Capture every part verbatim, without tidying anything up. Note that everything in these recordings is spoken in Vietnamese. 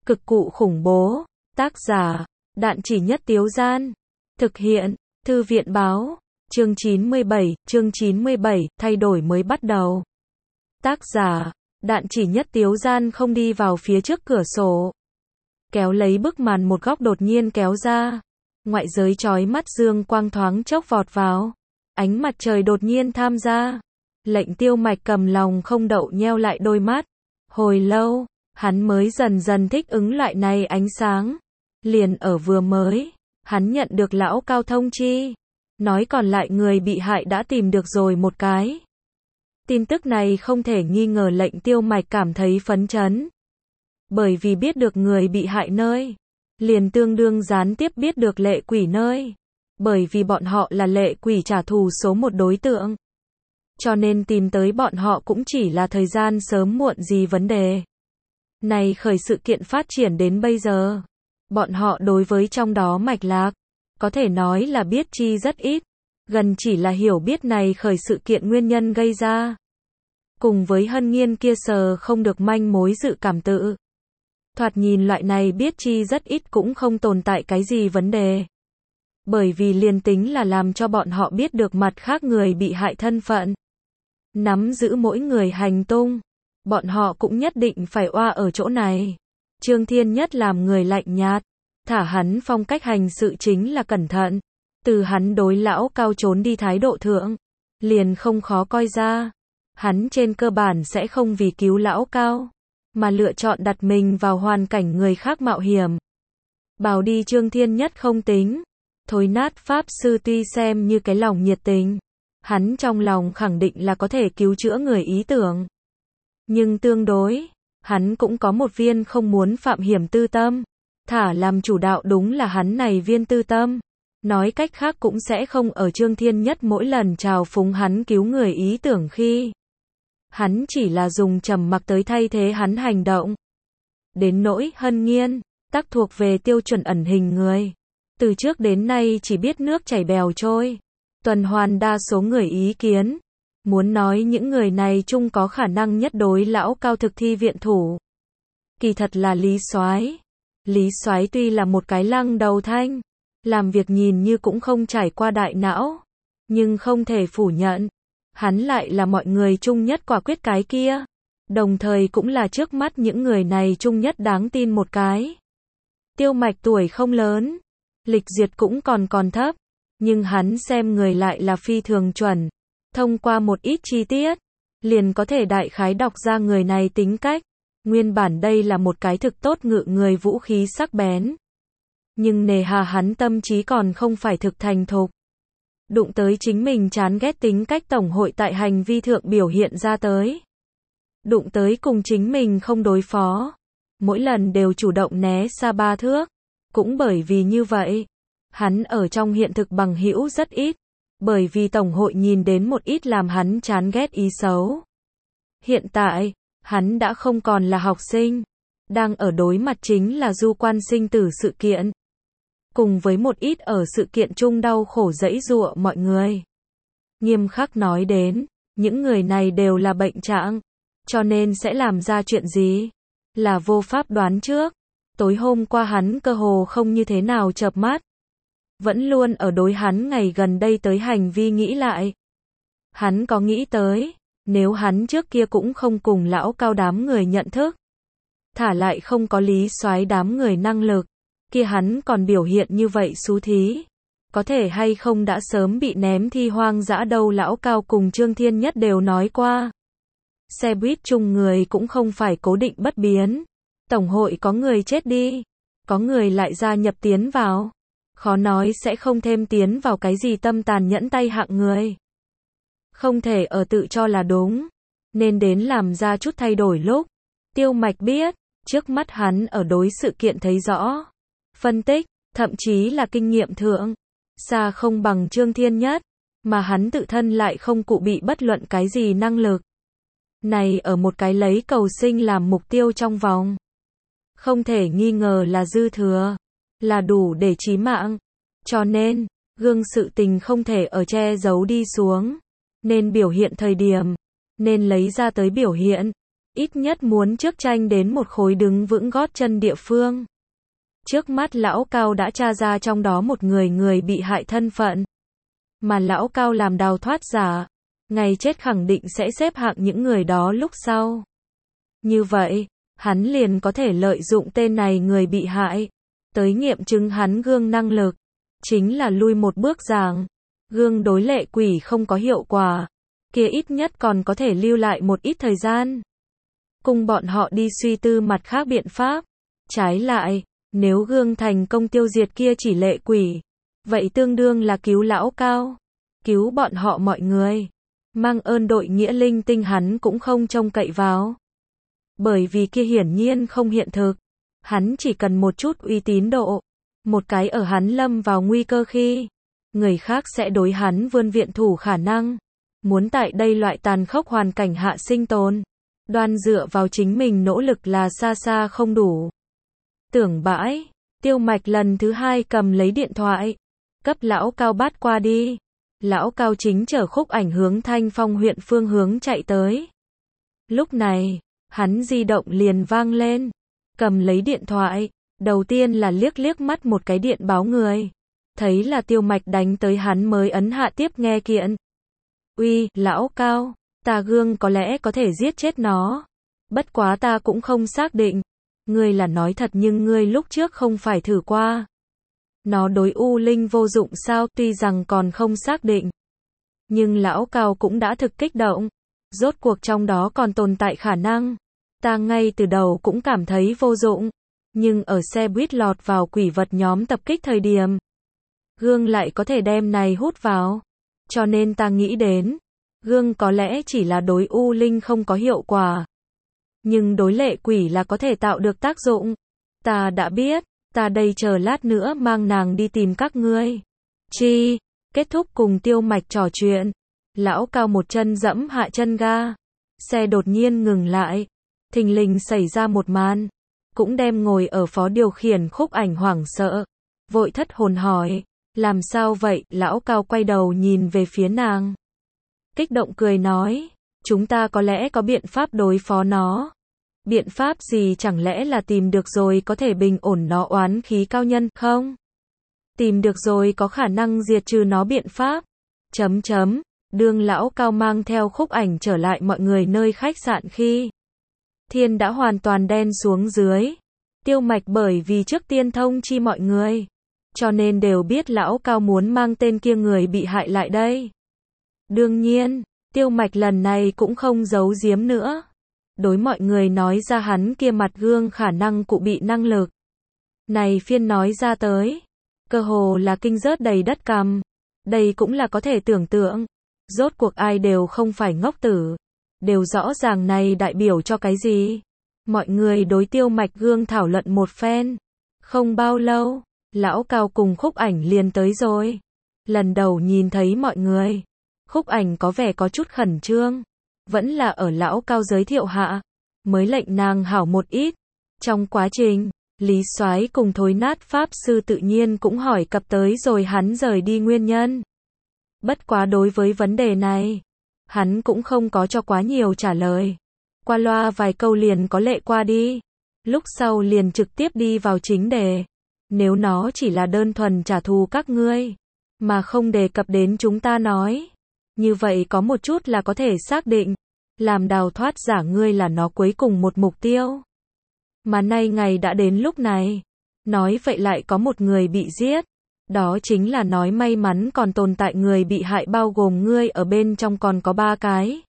Cực cụ khủng bố. Tác giả, Đạn Chỉ Nhất Tiếu Gian. Thực hiện, Thư viện Báo. Chương chín mươi bảy, chương chín mươi bảy, thay đổi mới bắt đầu. Tác giả, Đạn Chỉ Nhất Tiếu Gian không đi vào phía trước cửa sổ. Kéo lấy bức màn một góc đột nhiên kéo ra. Ngoại giới chói mắt dương quang thoáng chốc vọt vào. Ánh mặt trời đột nhiên tham gia. Lệnh Tiêu Mạch cầm lòng không đậu nheo lại đôi mắt. Hồi lâu, hắn mới dần dần thích ứng loại này ánh sáng. Liền ở vừa mới, hắn nhận được lão cao thông chi. Nói còn lại người bị hại đã tìm được rồi một cái. Tin tức này không thể nghi ngờ lệnh Tiêu Mạch cảm thấy phấn chấn. Bởi vì biết được người bị hại nơi, liền tương đương gián tiếp biết được lệ quỷ nơi. Bởi vì bọn họ là lệ quỷ trả thù số một đối tượng. Cho nên tìm tới bọn họ cũng chỉ là thời gian sớm muộn gì vấn đề. Này khởi sự kiện phát triển đến bây giờ, bọn họ đối với trong đó mạch lạc, có thể nói là biết chi rất ít, gần chỉ là hiểu biết này khởi sự kiện nguyên nhân gây ra. Cùng với Hân Nghiên kia sờ không được manh mối dự cảm tự. Thoạt nhìn loại này biết chi rất ít cũng không tồn tại cái gì vấn đề. Bởi vì liền tính là làm cho bọn họ biết được mặt khác người bị hại thân phận, nắm giữ mỗi người hành tung, bọn họ cũng nhất định phải oa ở chỗ này. Trương Thiên Nhất làm người lạnh nhạt, thả hắn phong cách hành sự chính là cẩn thận. Từ hắn đối lão cao trốn đi thái độ thượng, liền không khó coi ra. Hắn trên cơ bản sẽ không vì cứu lão cao, mà lựa chọn đặt mình vào hoàn cảnh người khác mạo hiểm. Bảo đi Trương Thiên Nhất không tính. Thối nát pháp sư tuy xem như cái lòng nhiệt tình, hắn trong lòng khẳng định là có thể cứu chữa người ý tưởng. Nhưng tương đối, hắn cũng có một viên không muốn phạm hiểm tư tâm. Thả làm chủ đạo đúng là hắn này viên tư tâm. Nói cách khác cũng sẽ không ở Trương Thiên Nhất mỗi lần chào phúng hắn cứu người ý tưởng khi. Hắn chỉ là dùng trầm mặc tới thay thế hắn hành động. Đến nỗi Hân Nghiên, tắc thuộc về tiêu chuẩn ẩn hình người. Từ trước đến nay chỉ biết nước chảy bèo trôi. Tuần hoàn đa số người ý kiến. Muốn nói những người này chung có khả năng nhất đối lão cao thực thi viện thủ. Kỳ thật là Lý Soái. Lý Soái tuy là một cái lăng đầu thanh, làm việc nhìn như cũng không trải qua đại não, nhưng không thể phủ nhận, hắn lại là mọi người chung nhất quả quyết cái kia, đồng thời cũng là trước mắt những người này chung nhất đáng tin một cái. Tiêu Mạch tuổi không lớn, lịch duyệt cũng còn còn thấp, nhưng hắn xem người lại là phi thường chuẩn, thông qua một ít chi tiết, liền có thể đại khái đọc ra người này tính cách. Nguyên bản đây là một cái thực tốt ngự người vũ khí sắc bén. Nhưng nề hà hắn tâm trí còn không phải thực thành thục. Đụng tới chính mình chán ghét tính cách tổng hội tại hành vi thượng biểu hiện ra tới. Đụng tới cùng chính mình không đối phó. Mỗi lần đều chủ động né xa ba thước. Cũng bởi vì như vậy, hắn ở trong hiện thực bằng hữu rất ít. Bởi vì tổng hội nhìn đến một ít làm hắn chán ghét ý xấu. Hiện tại, hắn đã không còn là học sinh, đang ở đối mặt chính là du quan sinh tử sự kiện. Cùng với một ít ở sự kiện chung đau khổ giãy giụa mọi người. Nghiêm khắc nói đến, những người này đều là bệnh trạng, cho nên sẽ làm ra chuyện gì, là vô pháp đoán trước. Tối hôm qua hắn cơ hồ không như thế nào chợp mắt. Vẫn luôn ở đối hắn ngày gần đây tới hành vi nghĩ lại. Hắn có nghĩ tới, nếu hắn trước kia cũng không cùng lão cao đám người nhận thức, thả lại không có Lý Soái đám người năng lực, kia hắn còn biểu hiện như vậy xú thí, có thể hay không đã sớm bị ném thi hoang dã đâu. Lão cao cùng Trương Thiên Nhất đều nói qua, xe buýt chung người cũng không phải cố định bất biến, tổng hội có người chết đi, có người lại gia nhập tiến vào, khó nói sẽ không thêm tiến vào cái gì tâm tàn nhẫn tay hạng người. Không thể ở tự cho là đúng, nên đến làm ra chút thay đổi lúc. Tiêu Mạch biết, trước mắt hắn ở đối sự kiện thấy rõ, phân tích, thậm chí là kinh nghiệm thượng, xa không bằng Trương Thiên Nhất, mà hắn tự thân lại không cụ bị bất luận cái gì năng lực. Này ở một cái lấy cầu sinh làm mục tiêu trong vòng, không thể nghi ngờ là dư thừa, là đủ để chí mạng. Cho nên, gương sự tình không thể ở che giấu đi xuống. Nên biểu hiện thời điểm, nên lấy ra tới biểu hiện. ít nhất muốn trước tranh đến một khối đứng vững gót chân địa phương. Trước mắt lão Cao đã tra ra trong đó một người người bị hại thân phận. Mà lão Cao làm đào thoát giả, ngày chết khẳng định sẽ xếp hạng những người đó lúc sau. Như vậy, hắn liền có thể lợi dụng tên này người bị hại, tới nghiệm chứng hắn gương năng lực. Chính là lui một bước giảng, gương đối lệ quỷ không có hiệu quả, kia ít nhất còn có thể lưu lại một ít thời gian. Cùng bọn họ đi suy tư mặt khác biện pháp. Trái lại, nếu gương thành công tiêu diệt kia chỉ lệ quỷ, vậy tương đương là cứu lão Cao, cứu bọn họ mọi người. Mang ơn đội nghĩa linh tinh hắn cũng không trông cậy vào. Bởi vì kia hiển nhiên không hiện thực. Hắn chỉ cần một chút uy tín độ. Một cái ở hắn lâm vào nguy cơ khi, người khác sẽ đối hắn vươn viện thủ khả năng. Muốn tại đây loại tàn khốc hoàn cảnh hạ sinh tồn, đoan dựa vào chính mình nỗ lực là xa xa không đủ. Tưởng bãi, Tiêu Mạch lần thứ hai cầm lấy điện thoại, cấp lão Cao bắt qua đi. Lão Cao chính chở Khúc Ảnh hướng Thanh Phong huyện phương hướng chạy tới. Lúc này, hắn di động liền vang lên, cầm lấy điện thoại, đầu tiên là liếc liếc mắt một cái điện báo người. Thấy là Tiêu Mạch đánh tới hắn mới ấn hạ tiếp nghe kiện. Uy, lão Cao, ta gương có lẽ có thể giết chết nó. Bất quá ta cũng không xác định. Ngươi là nói thật nhưng ngươi lúc trước không phải thử qua. Nó đối U Linh vô dụng sao, tuy rằng còn không xác định. Nhưng lão Cao cũng đã thực kích động. Rốt cuộc trong đó còn tồn tại khả năng. Ta ngay từ đầu cũng cảm thấy vô dụng. Nhưng ở xe buýt lọt vào quỷ vật nhóm tập kích thời điểm, gương lại có thể đem này hút vào. Cho nên ta nghĩ đến, gương có lẽ chỉ là đối U Linh không có hiệu quả. Nhưng đối lệ quỷ là có thể tạo được tác dụng. Ta đã biết, ta đây chờ lát nữa mang nàng đi tìm các ngươi. Chi, kết thúc cùng Tiêu Mạch trò chuyện. Lão Cao một chân dẫm hạ chân ga. Xe đột nhiên ngừng lại. Thình lình xảy ra một màn. Cũng đem ngồi ở phó điều khiển Khúc Ảnh hoảng sợ. Vội thất hồn hỏi. Làm sao vậy? Lão Cao quay đầu nhìn về phía nàng. Kích động cười nói. Chúng ta có lẽ có biện pháp đối phó nó. Biện pháp gì? Chẳng lẽ là tìm được rồi có thể bình ổn nó oán khí cao nhân không? Tìm được rồi có khả năng diệt trừ nó biện pháp. Chấm chấm. Đương lão Cao mang theo Khúc Ảnh trở lại mọi người nơi khách sạn khi thiên đã hoàn toàn đen xuống dưới. Tiêu Mạch bởi vì trước tiên thông chi mọi người, cho nên đều biết lão Cao muốn mang tên kia người bị hại lại đây. Đương nhiên, Tiêu Mạch lần này cũng không giấu giếm nữa. Đối mọi người nói ra hắn kia mặt gương khả năng cụ bị năng lực. Này phiên nói ra tới, cơ hồ là kinh rớt đầy đất cằm. Đây cũng là có thể tưởng tượng. Rốt cuộc ai đều không phải ngốc tử. Đều rõ ràng này đại biểu cho cái gì. Mọi người đối Tiêu Mạch gương thảo luận một phen. Không bao lâu, lão Cao cùng Khúc Ảnh liền tới rồi. Lần đầu nhìn thấy mọi người, Khúc Ảnh có vẻ có chút khẩn trương. Vẫn là ở lão Cao giới thiệu hạ, mới lệnh nàng hảo một ít. Trong quá trình, Lý Soái cùng Thối Nát Pháp Sư tự nhiên cũng hỏi cập tới rồi hắn rời đi nguyên nhân. Bất quá đối với vấn đề này, hắn cũng không có cho quá nhiều trả lời. Qua loa vài câu liền có lệ qua đi. Lúc sau liền trực tiếp đi vào chính đề. Nếu nó chỉ là đơn thuần trả thù các ngươi, mà không đề cập đến chúng ta nói, như vậy có một chút là có thể xác định, làm đào thoát giả ngươi là nó cuối cùng một mục tiêu. Mà nay ngày đã đến lúc này, nói vậy lại có một người bị giết. Đó chính là nói may mắn còn tồn tại người bị hại bao gồm ngươi ở bên trong còn có ba cái.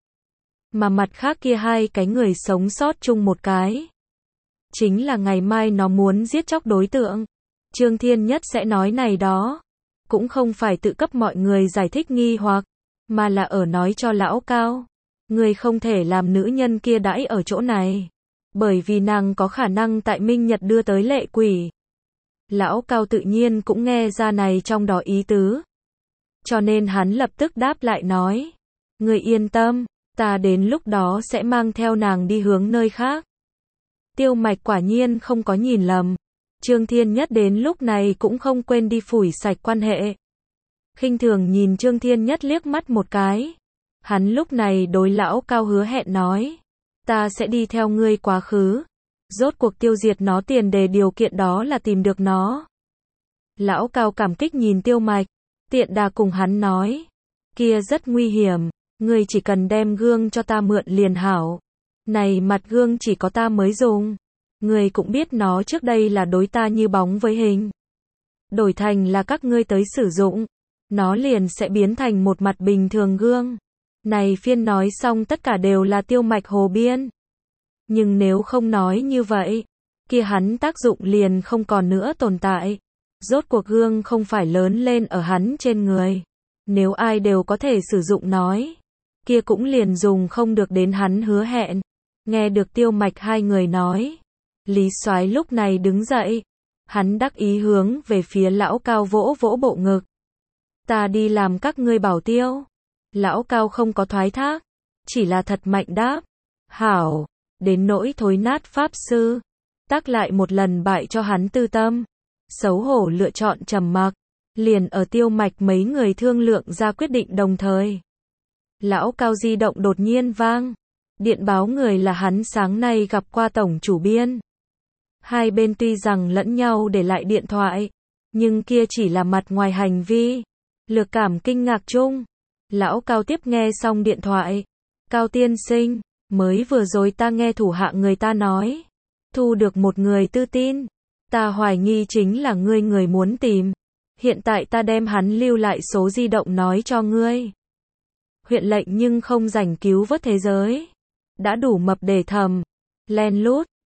Mà mặt khác kia hai cái người sống sót chung một cái. Chính là ngày mai nó muốn giết chóc đối tượng. Trương Thiên Nhất sẽ nói này đó. Cũng không phải tự cấp mọi người giải thích nghi hoặc, mà là ở nói cho lão Cao. Người không thể làm nữ nhân kia đãi ở chỗ này. Bởi vì nàng có khả năng tại Minh Nhật đưa tới lệ quỷ. Lão Cao tự nhiên cũng nghe ra này trong đó ý tứ. Cho nên hắn lập tức đáp lại nói. Người yên tâm, ta đến lúc đó sẽ mang theo nàng đi hướng nơi khác. Tiêu Mạch quả nhiên không có nhìn lầm. Trương Thiên Nhất đến lúc này cũng không quên đi phủi sạch quan hệ. Khinh thường nhìn Trương Thiên Nhất liếc mắt một cái. Hắn lúc này đối lão Cao hứa hẹn nói. Ta sẽ đi theo ngươi quá khứ. Rốt cuộc tiêu diệt nó tiền đề điều kiện đó là tìm được nó. Lão Cao cảm kích nhìn Tiêu Mạch. Tiện đà cùng hắn nói. Kia rất nguy hiểm. Ngươi chỉ cần đem gương cho ta mượn liền hảo. Này mặt gương chỉ có ta mới dùng. Ngươi cũng biết nó trước đây là đối ta như bóng với hình. Đổi thành là các ngươi tới sử dụng. Nó liền sẽ biến thành một mặt bình thường gương. Này phiên nói xong tất cả đều là Tiêu Mạch hồ biên. Nhưng nếu không nói như vậy, kia hắn tác dụng liền không còn nữa tồn tại. Rốt cuộc gương không phải lớn lên ở hắn trên người. Nếu ai đều có thể sử dụng nói, kia cũng liền dùng không được đến hắn hứa hẹn. Nghe được Tiêu Mạch hai người nói, Lý Soái lúc này đứng dậy. Hắn đắc ý hướng về phía Lão Cao vỗ vỗ bộ ngực. Ta đi làm các ngươi bảo tiêu. Lão Cao không có thoái thác, chỉ là thật mạnh đáp. Hảo, đến nỗi thối nát pháp sư. Tác lại một lần bại cho hắn tư tâm. Xấu hổ lựa chọn trầm mặc. Liền ở Tiêu Mạch mấy người thương lượng ra quyết định đồng thời. Lão Cao di động đột nhiên vang. Điện báo người là hắn sáng nay gặp qua tổng chủ biên. Hai bên tuy rằng lẫn nhau để lại điện thoại, nhưng kia chỉ là mặt ngoài hành vi. Lược cảm kinh ngạc chung. Lão Cao tiếp nghe xong điện thoại. Cao tiên sinh, mới vừa rồi ta nghe thủ hạ người ta nói. Thu được một người tư tin. Ta hoài nghi chính là ngươi người muốn tìm. Hiện tại ta đem hắn lưu lại số di động nói cho ngươi. Huyện lệnh nhưng không rảnh cứu vớt thế giới. Đã đủ mập để thầm. Len lút.